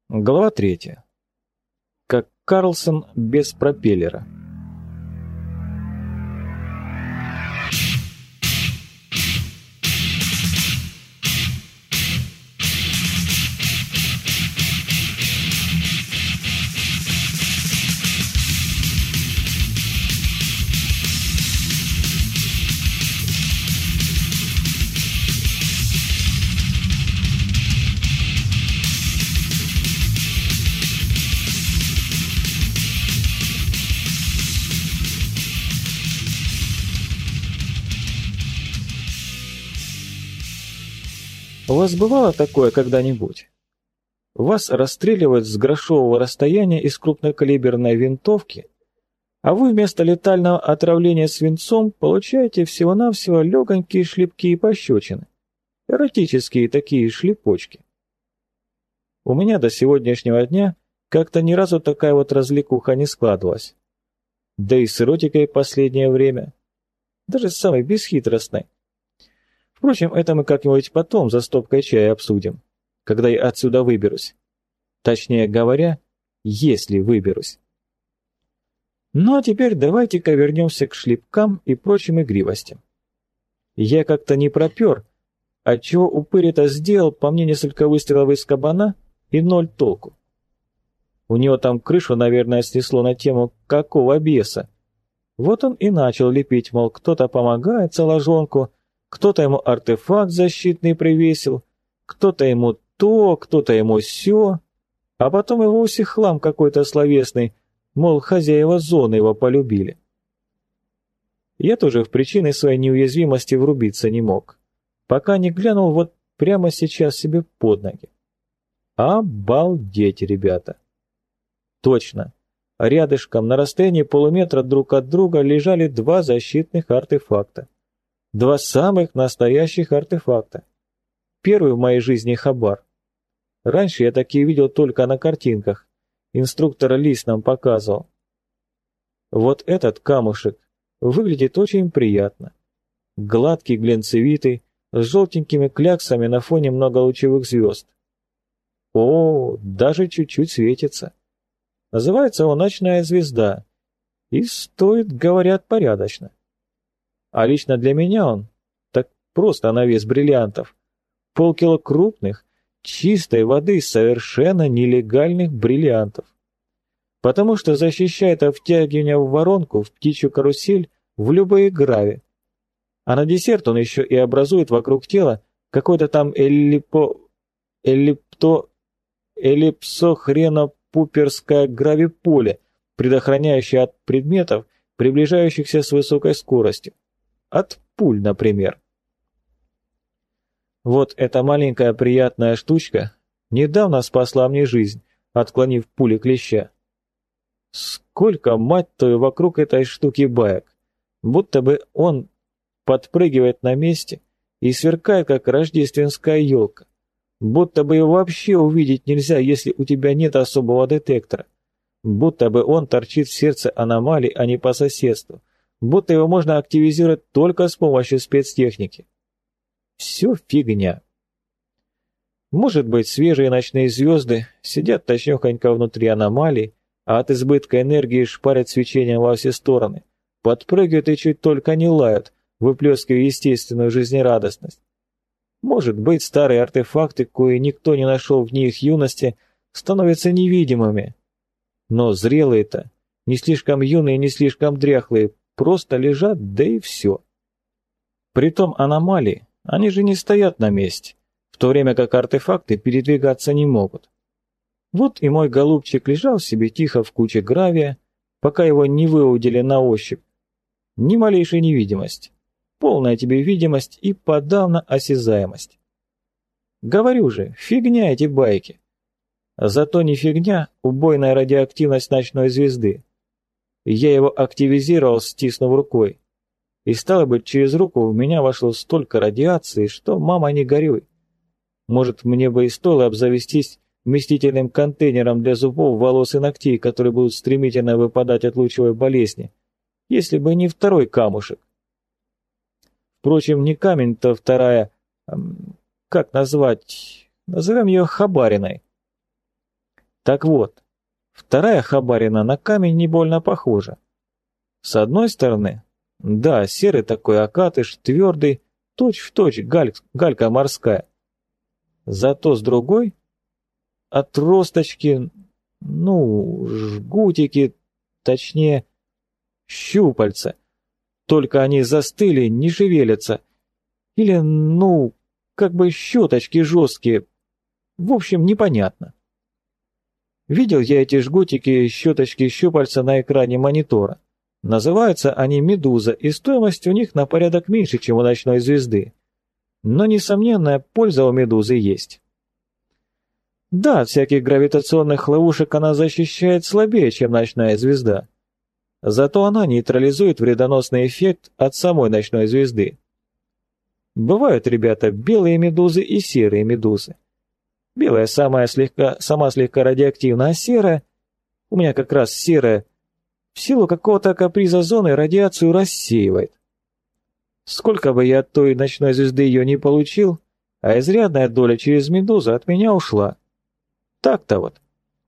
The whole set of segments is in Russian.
Глава 3. Как Карлсон без пропеллера. У вас бывало такое когда-нибудь? Вас расстреливают с грошового расстояния из крупнокалиберной винтовки, а вы вместо летального отравления свинцом получаете всего-навсего легонькие шлепки и пощечины. Эротические такие шлепочки. У меня до сегодняшнего дня как-то ни разу такая вот развлекуха не складывалась. Да и с эротикой последнее время. Даже с самой бесхитростной. Впрочем, это мы как-нибудь потом за стопкой чая обсудим, когда я отсюда выберусь. Точнее говоря, если выберусь. Ну а теперь давайте-ка вернемся к шлепкам и прочим игривостям. Я как-то не пропер, отчего упырь это сделал, по мне несколько выстрелов из кабана и ноль толку. У него там крышу, наверное, снесло на тему «какого беса?». Вот он и начал лепить, мол, кто-то помогает заложонку, кто-то ему артефакт защитный привесил, кто-то ему то, кто-то ему сё, а потом и вовсе хлам какой-то словесный, мол, хозяева зоны его полюбили. Я тоже в причины своей неуязвимости врубиться не мог, пока не глянул вот прямо сейчас себе под ноги. Обалдеть, ребята! Точно, рядышком на расстоянии полуметра друг от друга лежали два защитных артефакта. Два самых настоящих артефакта. Первый в моей жизни хабар. Раньше я такие видел только на картинках. Инструктор Лис нам показывал. Вот этот камушек выглядит очень приятно. Гладкий, глянцевитый, с желтенькими кляксами на фоне многолучевых звезд. О, даже чуть-чуть светится. Называется он «Ночная звезда». И стоит, говорят, порядочно. А лично для меня он так просто на вес бриллиантов. Полкило крупных, чистой воды, совершенно нелегальных бриллиантов. Потому что защищает от втягивания в воронку, в птичью карусель, в любые грави. А на десерт он еще и образует вокруг тела какой-то там эллипсохренопуперское гравиполе, предохраняющее от предметов, приближающихся с высокой скоростью. От пуль, например. Вот эта маленькая приятная штучка недавно спасла мне жизнь, отклонив пули клеща. Сколько, мать твою, вокруг этой штуки баек, будто бы он подпрыгивает на месте и сверкает, как рождественская елка, будто бы его вообще увидеть нельзя, если у тебя нет особого детектора, будто бы он торчит в сердце аномалий, а не по соседству, будто его можно активизировать только с помощью спецтехники. Все фигня. Может быть, свежие ночные звезды сидят точнёхонько внутри аномалий, а от избытка энергии шпарят свечением во все стороны, подпрыгивают и чуть только не лают, выплескивая естественную жизнерадостность. Может быть, старые артефакты, кои никто не нашел в дни их юности, становятся невидимыми. Но зрелые-то, не слишком юные, не слишком дряхлые, просто лежат, да и все. Притом аномалии, они же не стоят на месте, в то время как артефакты передвигаться не могут. Вот и мой голубчик лежал себе тихо в куче гравия, пока его не выудили на ощупь. Ни малейшей невидимости, полная тебе видимость и подавно осязаемость. Говорю же, фигня эти байки. Зато не фигня убойная радиоактивность ночной звезды. Я его активизировал, стиснув рукой. И стало быть, через руку в меня вошло столько радиации, что, мама, не горюй. Может, мне бы и стоило обзавестись вместительным контейнером для зубов, волос и ногтей, которые будут стремительно выпадать от лучевой болезни, если бы не второй камушек. Впрочем, не камень-то вторая, как назвать, назовем ее хабариной. Так вот, вторая хабарина на камень не больно похожа. С одной стороны, да, серый такой окатыш, твердый, точь-в-точь галька морская. Зато с другой — отросточки, жгутики, точнее, щупальца. Только они застыли, не шевелятся. Или, как бы щеточки жесткие. В общем, непонятно. Видел я эти жгутики, щеточки, щупальца на экране монитора. Называются они «Медуза», и стоимость у них на порядок меньше, чем у ночной звезды. Но несомненная польза у «Медузы» есть. Да, от всяких гравитационных ловушек она защищает слабее, чем ночная звезда. Зато она нейтрализует вредоносный эффект от самой ночной звезды. Бывают, ребята, белые медузы и серые медузы. Белая сама слегка радиоактивна, а серая, у меня как раз серая, в силу какого-то каприза зоны радиацию рассеивает. Сколько бы я от той ночной звезды ее не получил, а изрядная доля через медузу от меня ушла. Так-то вот.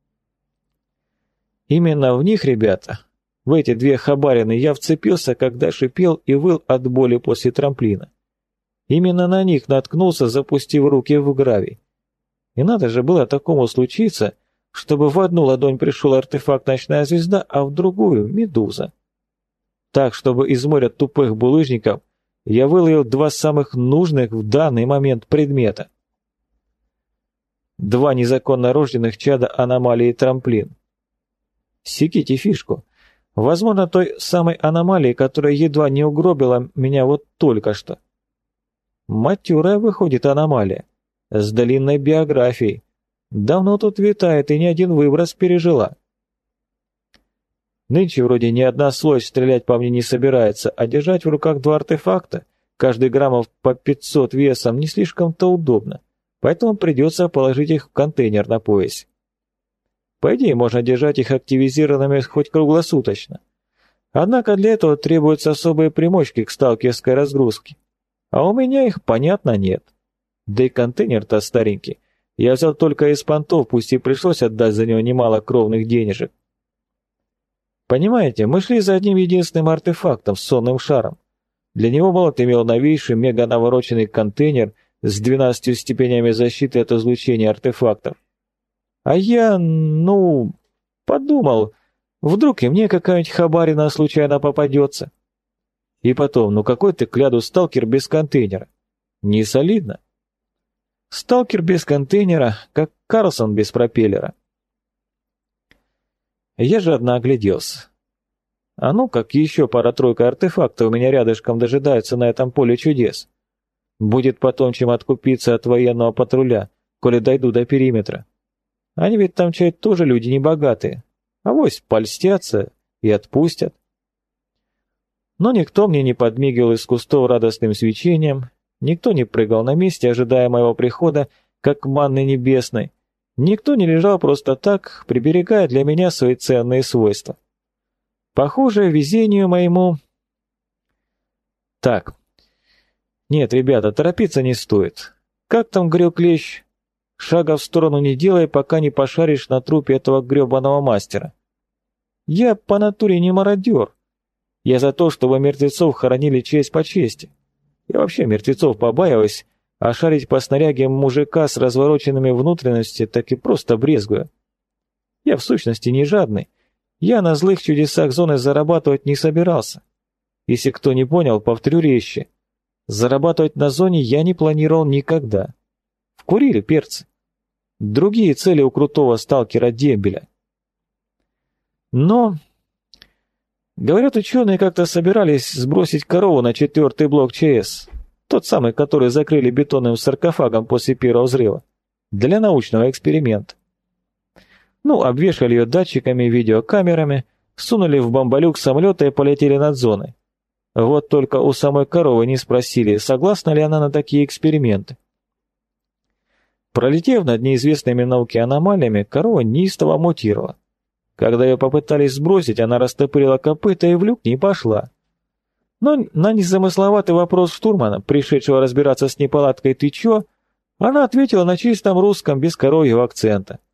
Именно в них, ребята, в эти две хабарины я вцепился, когда шипел и выл от боли после трамплина. Именно на них наткнулся, запустив руки в гравий. И надо же было такому случиться, чтобы в одну ладонь пришел артефакт «Ночная звезда», а в другую — «Медуза». Так, чтобы из моря тупых булыжников я выловил два самых нужных в данный момент предмета. Два незаконно рожденных чада аномалии трамплин. Секите фишку. Возможно, той самой аномалии, которая едва не угробила меня вот только что. Матюрая выходит аномалия. С длинной биографией. Давно тут витает и ни один выброс пережила. Нынче вроде ни одна сволочь стрелять по мне не собирается, а держать в руках два артефакта, каждый граммов по 500 весом, не слишком-то удобно, поэтому придется положить их в контейнер на поясе. По идее, можно держать их активизированными хоть круглосуточно. Однако для этого требуются особые примочки к сталкерской разгрузке. А у меня их, понятно, нет. Да и контейнер-то старенький. Я взял только из понтов, пусть и пришлось отдать за него немало кровных денежек. Понимаете, мы шли за одним единственным артефактом, с сонным шаром. Для него Молот имел новейший мега-навороченный контейнер с 12 степенями защиты от излучения артефактов. А я, подумал, вдруг и мне какая-нибудь хабарина случайно попадется. И потом, какой ты кляду сталкер без контейнера? Не солидно. Сталкер без контейнера, как Карлсон без пропеллера. Я жадно огляделся. Как еще пара-тройка артефактов у меня рядышком дожидаются на этом поле чудес. Будет потом чем откупиться от военного патруля, коли дойду до периметра. Они ведь там чай тоже люди небогатые. Авось польстятся и отпустят. Но никто мне не подмигивал из кустов радостным свечением, никто не прыгал на месте, ожидая моего прихода, как манны небесной. Никто не лежал просто так, приберегая для меня свои ценные свойства. Похоже, везению моему... Так. Нет, ребята, торопиться не стоит. Как там говорил Клещ? Шага в сторону не делай, пока не пошаришь на трупе этого гребаного мастера. Я по натуре не мародер. Я за то, чтобы мертвецов хоронили честь по чести. Я вообще мертвецов побаиваюсь, а шарить по снаряге мужика с развороченными внутренностями так и просто брезгую. Я в сущности не жадный. Я на злых чудесах зоны зарабатывать не собирался. Если кто не понял, повторю резче. Зарабатывать на зоне я не планировал никогда. Вкурили перцы. Другие цели у крутого сталкера дембеля. Но... Говорят, ученые как-то собирались сбросить корову на 4-й блок ЧС. Тот самый, который закрыли бетонным саркофагом после первого взрыва. Для научного эксперимента. Обвешали ее датчиками, видеокамерами, сунули в бомболюк самолета и полетели над зоной. Вот только у самой коровы не спросили, согласна ли она на такие эксперименты. Пролетев над неизвестными науке аномалиями, корова неистово мутировала. Когда ее попытались сбросить, она растопырила копыта и в люк не пошла. Но на незамысловатый вопрос штурмана, пришедшего разбираться с неполадкой «ты чё?», она ответила на чистом русском без коровьего акцента.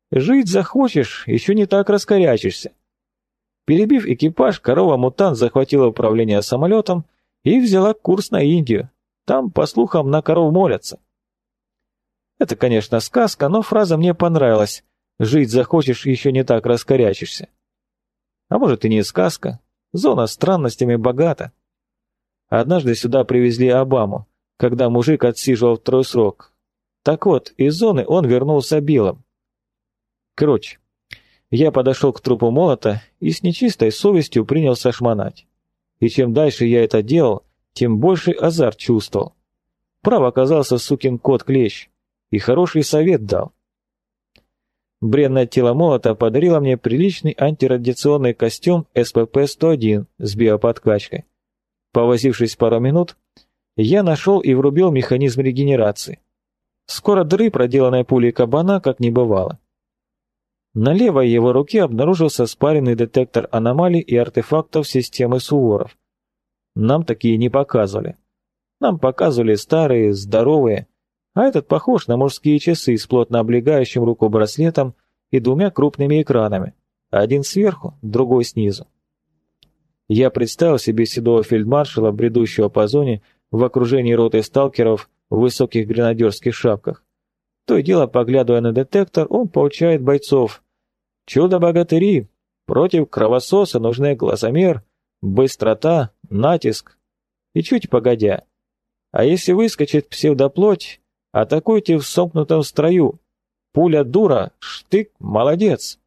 Жить захочешь, еще не так раскорячишься. Перебив экипаж, корова-мутант захватила управление самолетом и взяла курс на Индию. Там, по слухам, на коров молятся. Это, конечно, сказка, но фраза мне понравилась. Жить захочешь, еще не так раскорячишься. А может и не сказка. Зона странностями богата. Однажды сюда привезли Обаму, когда мужик отсиживал второй срок. Так вот, из зоны он вернулся белым. Короче, я подошел к трупу молота и с нечистой совестью принялся шмонать. И чем дальше я это делал, тем больше азарт чувствовал. Прав оказался сукин кот Клещ, и хороший совет дал. Бренное тело молота подарило мне приличный антирадиационный костюм СПП-101 с биоподкачкой. Повозившись пару минут, я нашел и врубил механизм регенерации. Скоро дыры, проделанной пулей кабана, как не бывало. На левой его руке обнаружился спаренный детектор аномалий и артефактов системы Суворов. Нам такие не показывали. Нам показывали старые, здоровые, а этот похож на мужские часы с плотно облегающим руку браслетом и двумя крупными экранами, один сверху, другой снизу. Я представил себе седого фельдмаршала, бредущего по зоне в окружении роты сталкеров в высоких гренадерских шапках. То и дело, поглядывая на детектор, он поучает бойцов. Чудо-богатыри, против кровососа нужны глазомер, быстрота, натиск. И чуть погодя. А если выскочит псевдоплоть, атакуйте в сомкнутом строю. Пуля дура, штык, молодец.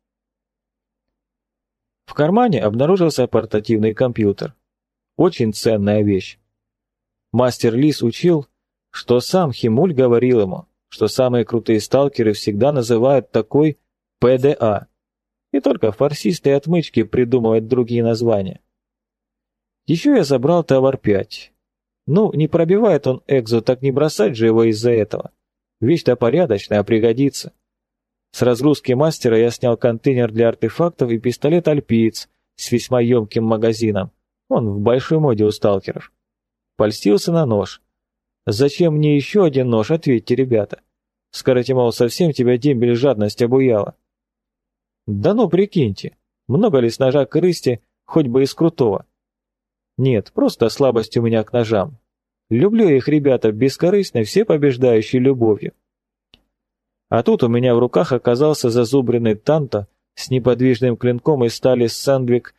В кармане обнаружился портативный компьютер. Очень ценная вещь. Мастер Лис учил, что сам Химуль говорил ему, что самые крутые сталкеры всегда называют такой ПДА. И только фарсисты и отмычки придумывают другие названия. Еще я забрал товар 5. Ну, не пробивает он экзо, так не бросать же его из-за этого. Вещь-то порядочная, пригодится. С разгрузки мастера я снял контейнер для артефактов и пистолет «Альпиец» с весьма емким магазином. Он в большой моде у сталкеров. Польстился на нож. Зачем мне еще один нож, ответьте, ребята. Скажете, мол, совсем тебя дембель жадность обуяла. Да ну, прикиньте, много ли с ножа корысти, хоть бы из крутого. Нет, просто слабость у меня к ножам. Люблю их, ребята, бескорыстной, всепобеждающей любовью. А тут у меня в руках оказался зазубренный танто с неподвижным клинком из стали Сандвик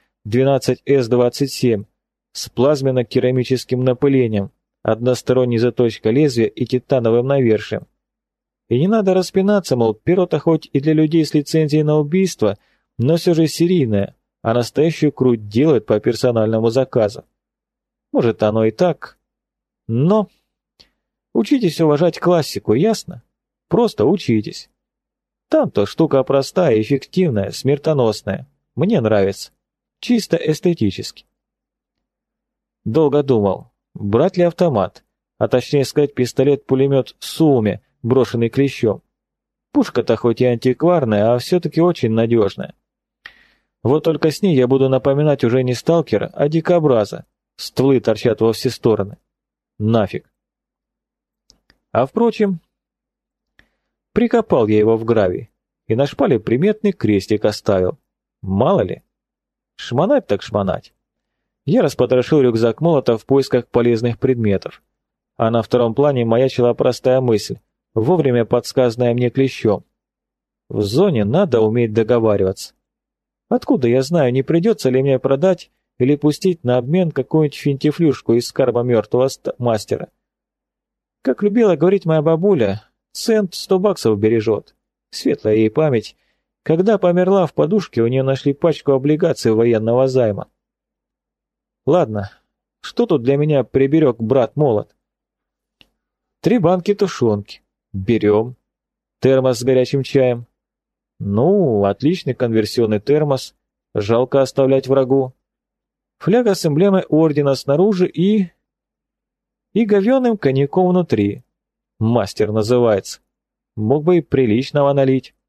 12С27 с плазменно-керамическим напылением, односторонней заточкой лезвия и титановым навершием. И не надо распинаться, мол, перо-то хоть и для людей с лицензией на убийство, но все же серийное, а настоящую круть делают по персональному заказу. Может, оно и так, но... Учитесь уважать классику, ясно? Просто учитесь. Там-то штука простая, эффективная, смертоносная. Мне нравится. Чисто эстетически. Долго думал, брать ли автомат, а точнее сказать пистолет-пулемет Сууми, брошенный Клещом. Пушка-то хоть и антикварная, а все-таки очень надежная. Вот только с ней я буду напоминать уже не сталкера, а дикобраза. Стволы торчат во все стороны. Нафиг. А впрочем, прикопал я его в гравий и на шпале приметный крестик оставил. Мало ли. Шмонать так шмонать. Я распотрошил рюкзак молота в поисках полезных предметов. А на втором плане маячила простая мысль, вовремя подсказанная мне Клещом. В зоне надо уметь договариваться. Откуда я знаю, не придется ли мне продать или пустить на обмен какую-нибудь финтифлюшку из скарба мертвого мастера. Как любила говорить моя бабуля, цент 100 баксов бережет. Светлая ей память. Когда померла, в подушке у нее нашли пачку облигаций военного займа. Ладно, что тут для меня приберег брат Молот? 3 банки тушенки. Берем. Термос с горячим чаем. Ну, отличный конверсионный термос. Жалко оставлять врагу. Фляга с эмблемой ордена снаружи и говёным коньяком внутри. Мастер называется. Мог бы и приличного налить.